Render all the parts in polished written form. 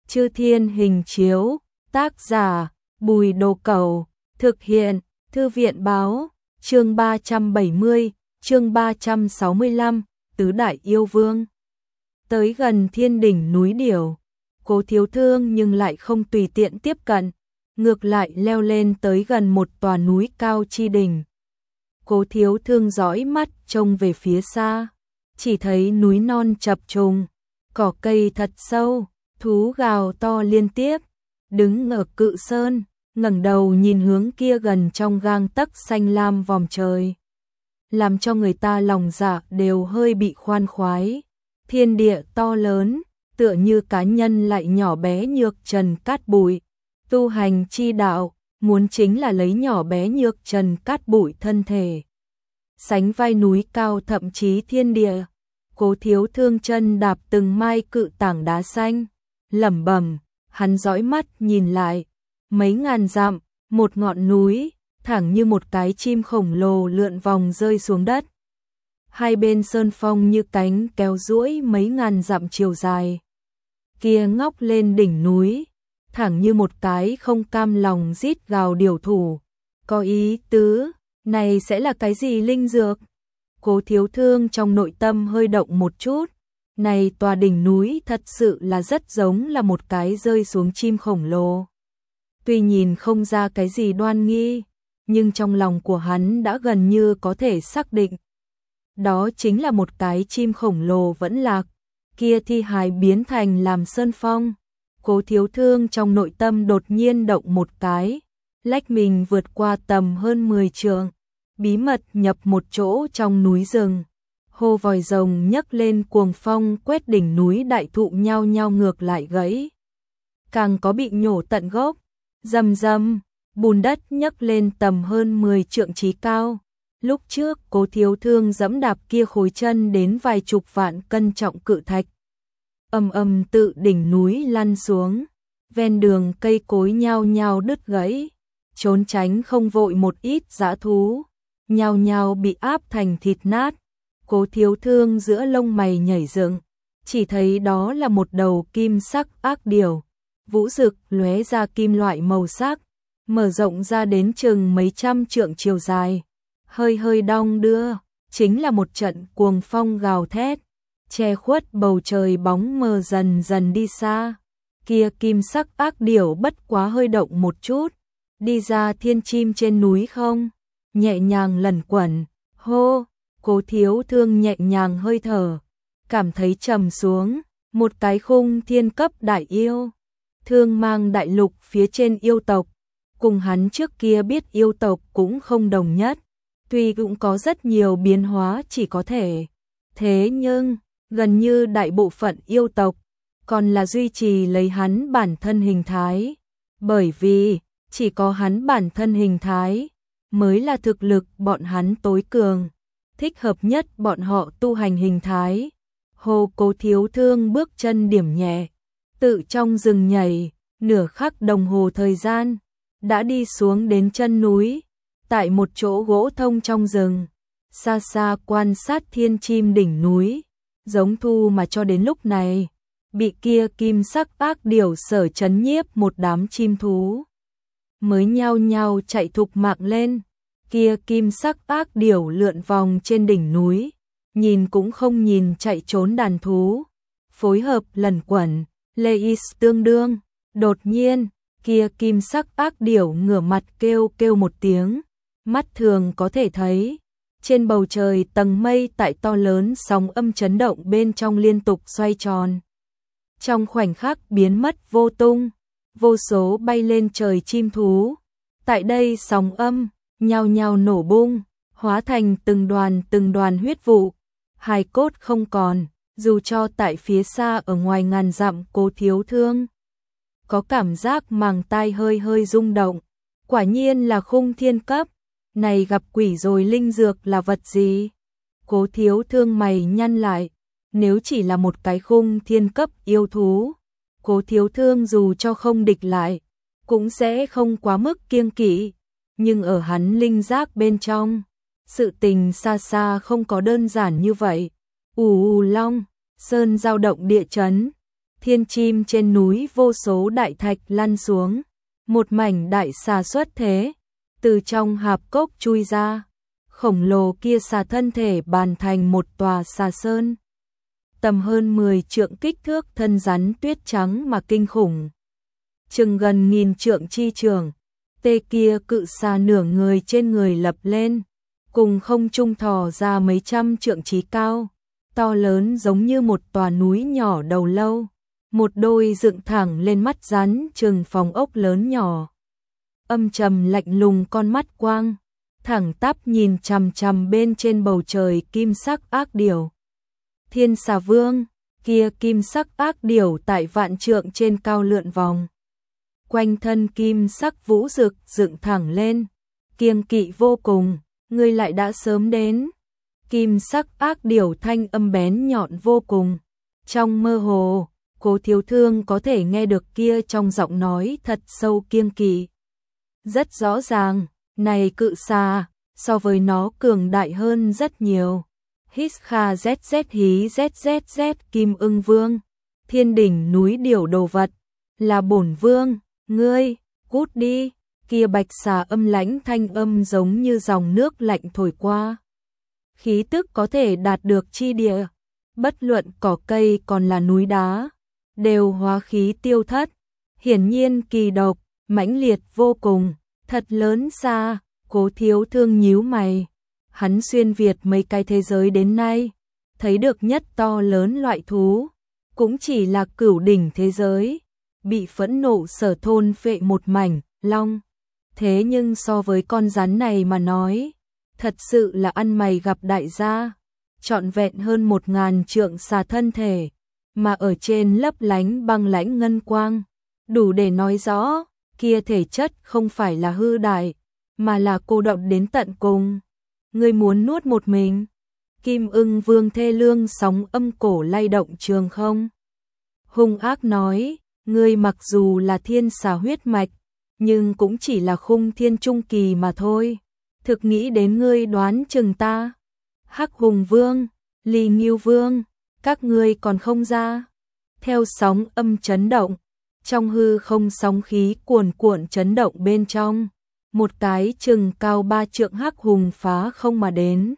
Chư Thiên Hình Chiếu, tác giả Bùi Đồ Cẩu, thực hiện Thư viện Báo, chương 370, chương 365, Tứ Đại Yêu Vương. Tới gần thiên đỉnh núi Điểu, Cố Thiếu Thương nhưng lại không tùy tiện tiếp cận, ngược lại leo lên tới gần một tòa núi cao chi đỉnh. Cố Thiếu Thương dõi mắt trông về phía xa, chỉ thấy núi non chập trùng, cỏ cây thật sâu, thú gào to liên tiếp, đứng ở cự sơn, ngẩng đầu nhìn hướng kia gần trong gang tấc xanh lam vòm trời, làm cho người ta lòng dạ đều hơi bị khoan khoái. Thiên địa to lớn, tựa như cá nhân lại nhỏ bé nhược trần cát bụi. Tu hành chi đạo, muốn chính là lấy nhỏ bé nhược trần cát bụi thân thể, sánh vai núi cao thậm chí thiên địa. Cố Thiếu Thương chân đạp từng mai cự tảng đá xanh, lẩm bẩm, hắn dõi mắt nhìn lại, mấy ngàn dặm, một ngọn núi, thẳng như một cái chim khổng lồ lượn vòng rơi xuống đất. Hai bên sơn phong như cánh kéo duỗi mấy ngàn dặm chiều dài. Kia ngóc lên đỉnh núi, thẳng như một cái không cam lòng rít gào điểu thủ. Có ý tứ, này sẽ là cái gì linh dược? Cố Thiếu Thương trong nội tâm hơi động một chút. Này tòa đỉnh núi thật sự là rất giống là một cái rơi xuống chim khổng lồ. Tuy nhìn không ra cái gì đoan nghi, nhưng trong lòng của hắn đã gần như có thể xác định. Đó chính là một cái chim khổng lồ vẫn lạc, kia thi hài biến thành làm sơn phong. Cố Thiếu Thương trong nội tâm đột nhiên động một cái, lách mình vượt qua tầm hơn 10 trượng, bí mật nhập một chỗ trong núi rừng. Hô vòi rồng nhấc lên cuồng phong quét đỉnh núi đại thụ nhao nhao ngược lại gãy. Càng có bị nhổ tận gốc, rầm rầm, bùn đất nhấc lên tầm hơn 10 trượng chí cao. Lúc trước Cố Thiếu Thương dẫm đạp kia khối chân đến vài chục vạn cân trọng cự thạch. Ầm ầm tự đỉnh núi lăn xuống, ven đường cây cối nhao nhao đứt gãy, trốn tránh không vội một ít dã thú, nhao nhao bị áp thành thịt nát. Cố Thiếu Thương giữa lông mày nhảy dựng, chỉ thấy đó là một đầu kim sắc ác điểu, vũ rực lóe ra kim loại màu sắc, mở rộng ra đến chừng mấy trăm trượng chiều dài, hơi hơi đong đưa, chính là một trận cuồng phong gào thét, che khuất bầu trời bóng mờ dần dần đi xa. Kia kim sắc ác điểu bất quá hơi động một chút, đi ra thiên chim trên núi không, nhẹ nhàng lẩn quẩn, hô. Cố Thiếu Thương nhẹ nhàng hơi thở, cảm thấy trầm xuống, một cái khung thiên cấp đại yêu, Thương Mang đại lục phía trên yêu tộc, cùng hắn trước kia biết yêu tộc cũng không đồng nhất, tuy cũng có rất nhiều biến hóa chỉ có thể. Thế nhưng, gần như đại bộ phận yêu tộc, còn là duy trì lấy hắn bản thân hình thái, bởi vì, chỉ có hắn bản thân hình thái, mới là thực lực bọn hắn tối cường. Thích hợp nhất bọn họ tu hành hình thái. Hồ Cố Thiếu Thương bước chân điểm nhẹ, tự trong rừng nhảy, nửa khắc đồng hồ thời gian, đã đi xuống đến chân núi, tại một chỗ gỗ thông trong rừng, xa xa quan sát thiên chim đỉnh núi, giống thu mà cho đến lúc này, bị kia kim sắc ác điểu sở chấn nhiếp một đám chim thú. Mới nhao nhao chạy thục mạng lên. Kia kim sắc ác điểu lượn vòng trên đỉnh núi, nhìn cũng không nhìn chạy trốn đàn thú, phối hợp lẩn quẩn, Leis tương đương. Đột nhiên, kia kim sắc ác điểu ngửa mặt kêu kêu một tiếng, mắt thường có thể thấy, trên bầu trời tầng mây tại to lớn sóng âm chấn động bên trong liên tục xoay tròn. Trong khoảnh khắc biến mất vô tung, vô số bay lên trời chim thú, tại đây sóng âm nhao nhao nổ bung, hóa thành từng đoàn huyết vụ, hài cốt không còn, dù cho tại phía xa ở ngoài ngàn dặm Cố Thiếu Thương có cảm giác màng tai hơi hơi rung động, quả nhiên là khung thiên cấp, này gặp quỷ rồi linh dược là vật gì? Cố Thiếu Thương mày nhăn lại, nếu chỉ là một cái khung thiên cấp yêu thú, Cố Thiếu Thương dù cho không địch lại, cũng sẽ không quá mức kiêng kỵ. Nhưng ở hắn linh giác bên trong, sự tình xa xa không có đơn giản như vậy. Ù ù long, sơn dao động địa chấn, thiên chim trên núi vô số đại thạch lăn xuống, một mảnh đại xà xuất thế, từ trong hạp cốc chui ra, khổng lồ kia xà thân thể bàn thành một tòa xà sơn. Tầm hơn 10 trượng kích thước, thân rắn tuyết trắng mà kinh khủng. Chừng gần 1000 trượng chi trường, tê kia cự xà nửa người trên người lập lên, cùng không trung thò ra mấy trăm trượng chí cao, to lớn giống như một tòa núi nhỏ đầu lâu, một đôi dựng thẳng lên mắt rắn chừng phòng ốc lớn nhỏ. Âm trầm lạnh lùng con mắt quang, thẳng tắp nhìn chằm chằm bên trên bầu trời kim sắc ác điểu. Thiên xà vương, kia kim sắc ác điểu tại vạn trượng trên cao lượn vòng. Quanh thân kim sắc vũ rực dựng thẳng lên, kiêng kỵ vô cùng, ngươi lại đã sớm đến. Kim sắc ác điểu thanh âm bén nhọn vô cùng. Trong mơ hồ, Cố Thiếu Thương có thể nghe được kia trong giọng nói thật sâu kiêng kỵ. Rất rõ ràng, này cự xà, so với nó cường đại hơn rất nhiều. Hít kha zz hí zzz Kim Ưng Vương, thiên đỉnh núi điểu đồ vật, là bổn vương, ngươi, cút đi. Kia bạch xà âm lãnh thanh âm giống như dòng nước lạnh thổi qua. Khí tức có thể đạt được chi địa, bất luận cỏ cây còn là núi đá, đều hóa khí tiêu thất. Hiển nhiên kỳ độc, mãnh liệt vô cùng, thật lớn xa. Cố Thiếu Thương nhíu mày. Hắn xuyên Việt mấy cái thế giới đến nay, thấy được nhất to lớn loại thú, cũng chỉ là cửu đỉnh thế giới, bị phẫn nộ sở thôn phệ một mảnh, long. Thế nhưng so với con rắn này mà nói, thật sự là ăn mày gặp đại gia, trọn vẹn hơn 1000 trượng xà thân thể, mà ở trên lấp lánh băng lãnh ngân quang, đủ để nói rõ, kia thể chất không phải là hư đại, mà là cô động đến tận cùng. Ngươi muốn nuốt một mình? Kim Ưng Vương thê lương sóng âm cổ lay động trường không. Hung ác nói, ngươi mặc dù là thiên xà huyết mạch, nhưng cũng chỉ là khung thiên trung kỳ mà thôi. Thực nghĩ đến ngươi đoán chừng ta. Hắc Hùng Vương, Ly Ngưu Vương, các ngươi còn không ra. Theo sóng âm chấn động, trong hư không sóng khí cuồn cuộn chấn động bên trong. Một cái chừng cao 3 trượng hắc hùng phá không mà đến.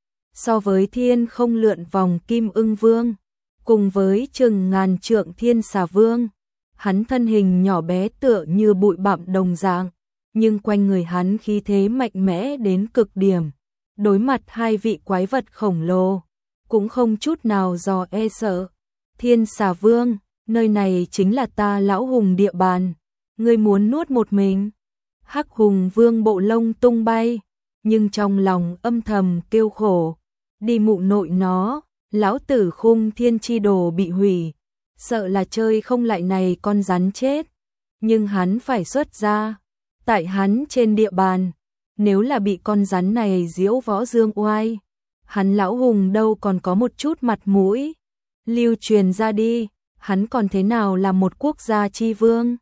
So với thiên không lượn vòng Kim Ưng Vương, cùng với chừng 1000 trượng thiên xà vương, hắn thân hình nhỏ bé tựa như bụi bặm đồng dạng, nhưng quanh người hắn khí thế mạnh mẽ đến cực điểm. Đối mặt hai vị quái vật khổng lồ, cũng không chút nào dò e sợ. Thiên xà vương, nơi này chính là ta lão hùng địa bàn, ngươi muốn nuốt một mình? Hắc Hùng Vương bộ lông tung bay, nhưng trong lòng âm thầm kêu khổ. Đi mụ nội nó, lão tử khung thiên chi đồ bị hủy, sợ là chơi không lại này con rắn chết. Nhưng hắn phải xuất ra, tại hắn trên địa bàn, nếu là bị con rắn này diễu võ dương oai, hắn lão hùng đâu còn có một chút mặt mũi. Lưu truyền ra đi, hắn còn thế nào là một quốc gia chi vương?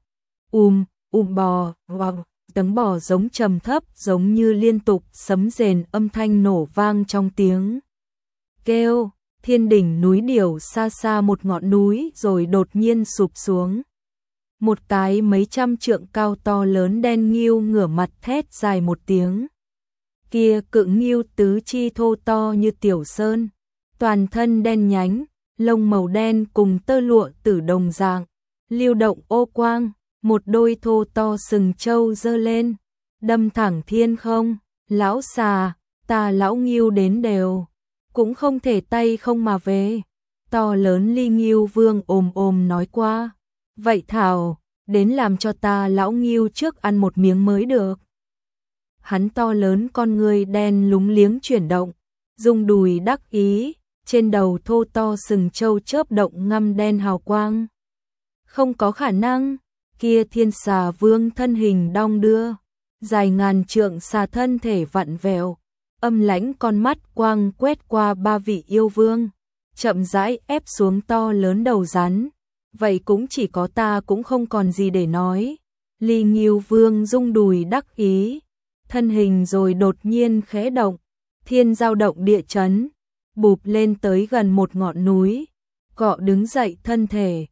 Bò, wow. Tấm bò giống trầm thấp giống như liên tục sấm rền âm thanh nổ vang trong tiếng kêu. Thiên đỉnh núi điểu xa xa một ngọn núi rồi đột nhiên sụp xuống. Một cái mấy trăm trượng cao to lớn đen nghêu ngửa mặt thét dài một tiếng. Kia cự nghêu tứ chi thô to như tiểu sơn, toàn thân đen nhánh, lông màu đen cùng tơ lụa tử đồng dạng, lưu động ô quang. Một đôi thô to sừng trâu giơ lên, đâm thẳng thiên không. Lão xà, ta lão Ngưu đến đều, cũng không thể tay không mà về. To lớn Ly Ngưu Vương ồm nói qua, vậy thảo, đến làm cho ta lão Ngưu trước ăn một miếng mới được. Hắn to lớn con người đen lúng liếng chuyển động, dùng đùi đắc ý, trên đầu thô to sừng trâu chớp động ngăm đen hào quang. Không có khả năng. Kia thiên xà vương thân hình đong đưa, dài 1000 trượng xà thân thể vặn vẹo, âm lãnh con mắt quang quét qua 3 vị yêu vương, chậm rãi ép xuống to lớn đầu rắn. Vậy cũng chỉ có ta cũng không còn gì để nói. Ly Ngưu Vương rung đùi đắc ý, thân hình rồi đột nhiên khẽ động, thiên dao động địa chấn, bụp lên tới gần một ngọn núi, cọ đứng dậy thân thể.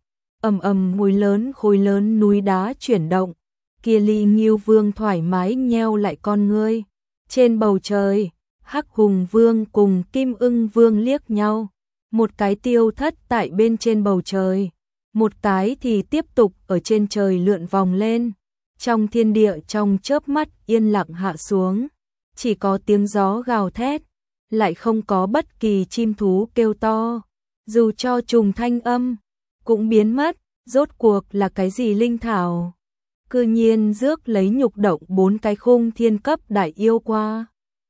ầm ầm khối lớn núi đá chuyển động, kia Ly Ngưu Vương thoải mái nheo lại con ngươi. Trên bầu trời, Hắc Hùng Vương cùng Kim Ưng Vương liếc nhau, một cái tiêu thất tại bên trên bầu trời, một cái thì tiếp tục ở trên trời lượn vòng lên. Trong thiên địa trong chớp mắt yên lặng hạ xuống, chỉ có tiếng gió gào thét, lại không có bất kỳ chim thú kêu to, dù cho trùng thanh âm cũng biến mất. Rốt cuộc là cái gì linh thảo cư nhiên rước lấy nhục động 4 cái khung thiên cấp đại yêu qua.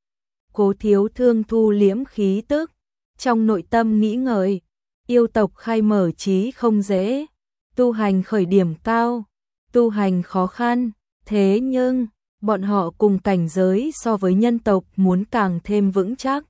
Cố Thiếu Thương thu liễm khí tức, trong nội tâm nghĩ ngợi, yêu tộc khai mở trí không dễ, tu hành khởi điểm cao, tu hành khó khăn, thế nhưng bọn họ cùng cảnh giới so với nhân tộc muốn càng thêm vững chắc.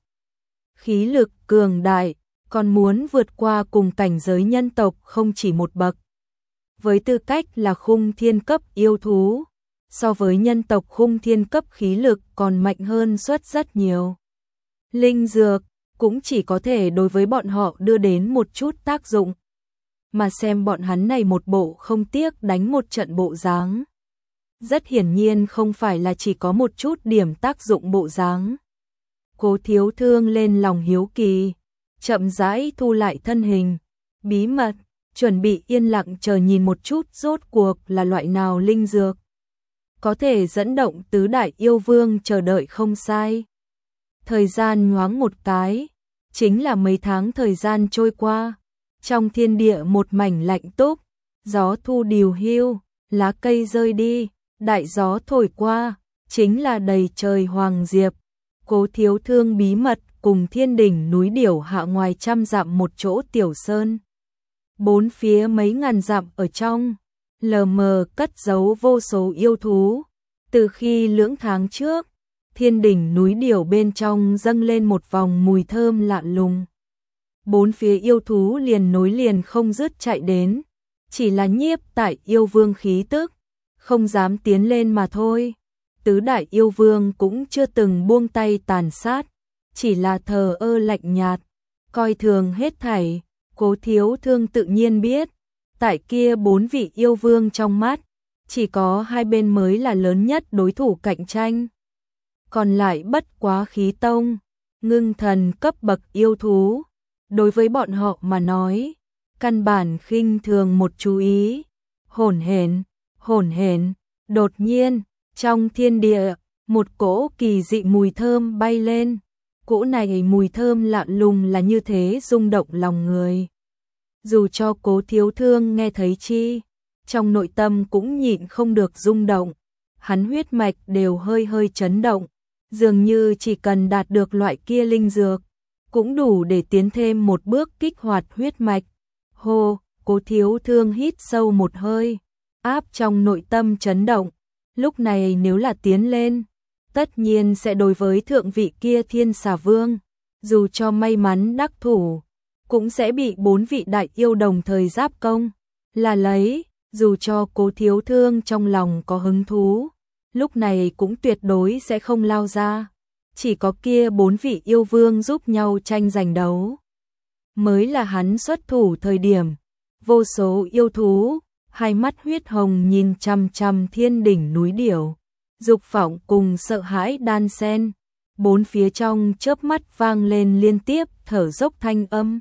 Khí lực cường đại, còn muốn vượt qua cùng cảnh giới nhân tộc không chỉ một bậc. Với tư cách là khung thiên cấp yêu thú, so với nhân tộc khung thiên cấp khí lực còn mạnh hơn suất rất nhiều. Linh dược cũng chỉ có thể đối với bọn họ đưa đến một chút tác dụng. Mà xem bọn hắn này một bộ không tiếc đánh một trận bộ dáng. Rất hiển nhiên không phải là chỉ có một chút điểm tác dụng bộ dáng. Cố Thiếu Thương lên lòng hiếu kỳ, chậm rãi thu lại thân hình, bí mật, chuẩn bị yên lặng chờ nhìn một chút rốt cuộc là loại nào linh dược. Có thể dẫn động tứ đại yêu vương chờ đợi không sai. Thời gian nhoáng một cái, chính là mấy tháng thời gian trôi qua. Trong thiên địa một mảnh lạnh túc, gió thu điều hưu, lá cây rơi đi, đại gió thổi qua, chính là đầy trời hoàng diệp. Cố Thiếu Thương bí mật cùng thiên đỉnh núi điểu hạ ngoài 100 dặm một chỗ tiểu sơn. Bốn phía mấy ngàn dặm ở trong, lờ mờ cất giấu vô số yêu thú. Từ khi lưỡng tháng trước, thiên đỉnh núi điểu bên trong dâng lên một vòng mùi thơm lạ lùng. Bốn phía yêu thú liền nối liền không dứt chạy đến, chỉ là nhiếp tại yêu vương khí tức, không dám tiến lên mà thôi. Tứ đại yêu vương cũng chưa từng buông tay tàn sát, chỉ là thờ ơ lạnh nhạt, coi thường hết thảy. Cố Thiếu Thương tự nhiên biết, tại kia 4 vị yêu vương trong mắt, chỉ có hai bên mới là lớn nhất đối thủ cạnh tranh. Còn lại bất quá khí tông, ngưng thần cấp bậc yêu thú. Đối với bọn họ mà nói, căn bản khinh thường một chú ý. Hỗn hển, đột nhiên, trong thiên địa, một cỗ kỳ dị mùi thơm bay lên. Cỗ này mùi thơm lạ lùng là như thế rung động lòng người. Dù cho Cố Thiếu Thương nghe thấy chi, trong nội tâm cũng nhịn không được rung động. Hắn huyết mạch đều hơi hơi chấn động, dường như chỉ cần đạt được loại kia linh dược, cũng đủ để tiến thêm một bước kích hoạt huyết mạch. Hô, Cố Thiếu Thương hít sâu một hơi, áp trong nội tâm chấn động. Lúc này nếu là tiến lên, tất nhiên sẽ đối với thượng vị kia Thiên Xà Vương, dù cho may mắn đắc thủ, cũng sẽ bị 4 vị đại yêu đồng thời giáp công. Là lấy, dù cho Cố Thiếu Thương trong lòng có hứng thú, lúc này cũng tuyệt đối sẽ không lao ra. Chỉ có kia 4 vị yêu vương giúp nhau tranh giành đấu, mới là hắn xuất thủ thời điểm. Vô số yêu thú, hai mắt huyết hồng nhìn chằm chằm thiên đỉnh núi điểu, dục vọng cùng sợ hãi đan xen. Bốn phía trong chớp mắt vang lên liên tiếp thở dốc thanh âm.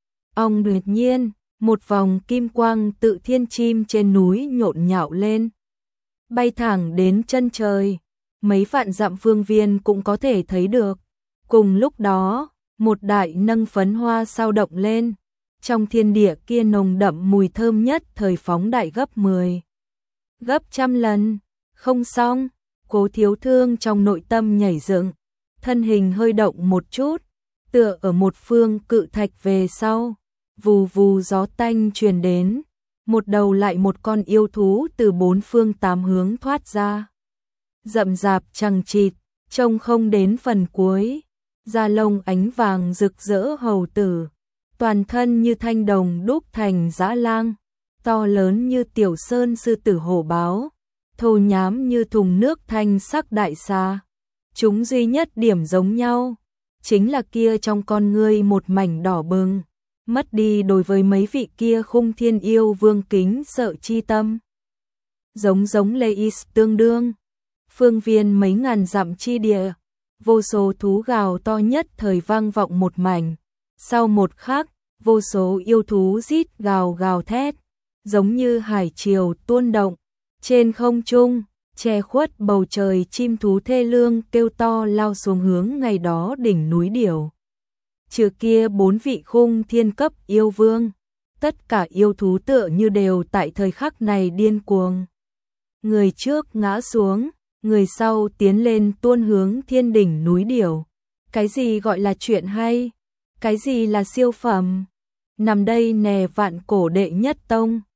Đột nhiên, một vòng kim quang tự thiên chim trên núi nhộn nhạo lên, bay thẳng đến chân trời, mấy vạn dặm phương viên cũng có thể thấy được. Cùng lúc đó, một đại nâng phấn hoa sao động lên, trong thiên địa kia nồng đậm mùi thơm nhất thời phóng đại gấp 10, gấp 100 lần. Không xong, Cố Thiếu Thương trong nội tâm nhảy dựng, thân hình hơi động một chút, tựa ở một phương cự thạch về sau, vù vù gió tanh truyền đến, một đầu lại một con yêu thú từ 4 phương 8 hướng thoát ra. Rậm rạp chằng chịt, trông không đến phần cuối, da lông ánh vàng rực rỡ hầu tử, toàn thân như thanh đồng đúc thành dã lang, to lớn như tiểu sơn sư tử hổ báo, thô nhám như thùng nước thanh sắc đại xà. Chúng duy nhất điểm giống nhau, chính là kia trong con ngươi một mảnh đỏ bừng, mất đi đối với mấy vị kia Khung Thiên Yêu Vương kính sợ chi tâm. Giống Leis tương đương, phương viên mấy ngàn dặm chi địa, vô số thú gào to nhất thời vang vọng một mảnh. Sau một khắc, vô số yêu thú rít gào gào thét, giống như hải triều tuôn động. Trên không trung, che khuất bầu trời, chim thú thê lương kêu to lao xuống hướng ngày đó đỉnh núi Điểu. Trừ kia 4 vị Khung Thiên cấp yêu vương, tất cả yêu thú tựa như đều tại thời khắc này điên cuồng. Người trước ngã xuống, người sau tiến lên tuôn hướng thiên đỉnh núi Điểu. Cái gì gọi là chuyện hay? Cái gì là siêu phẩm? Nằm đây nè vạn cổ đệ nhất tông.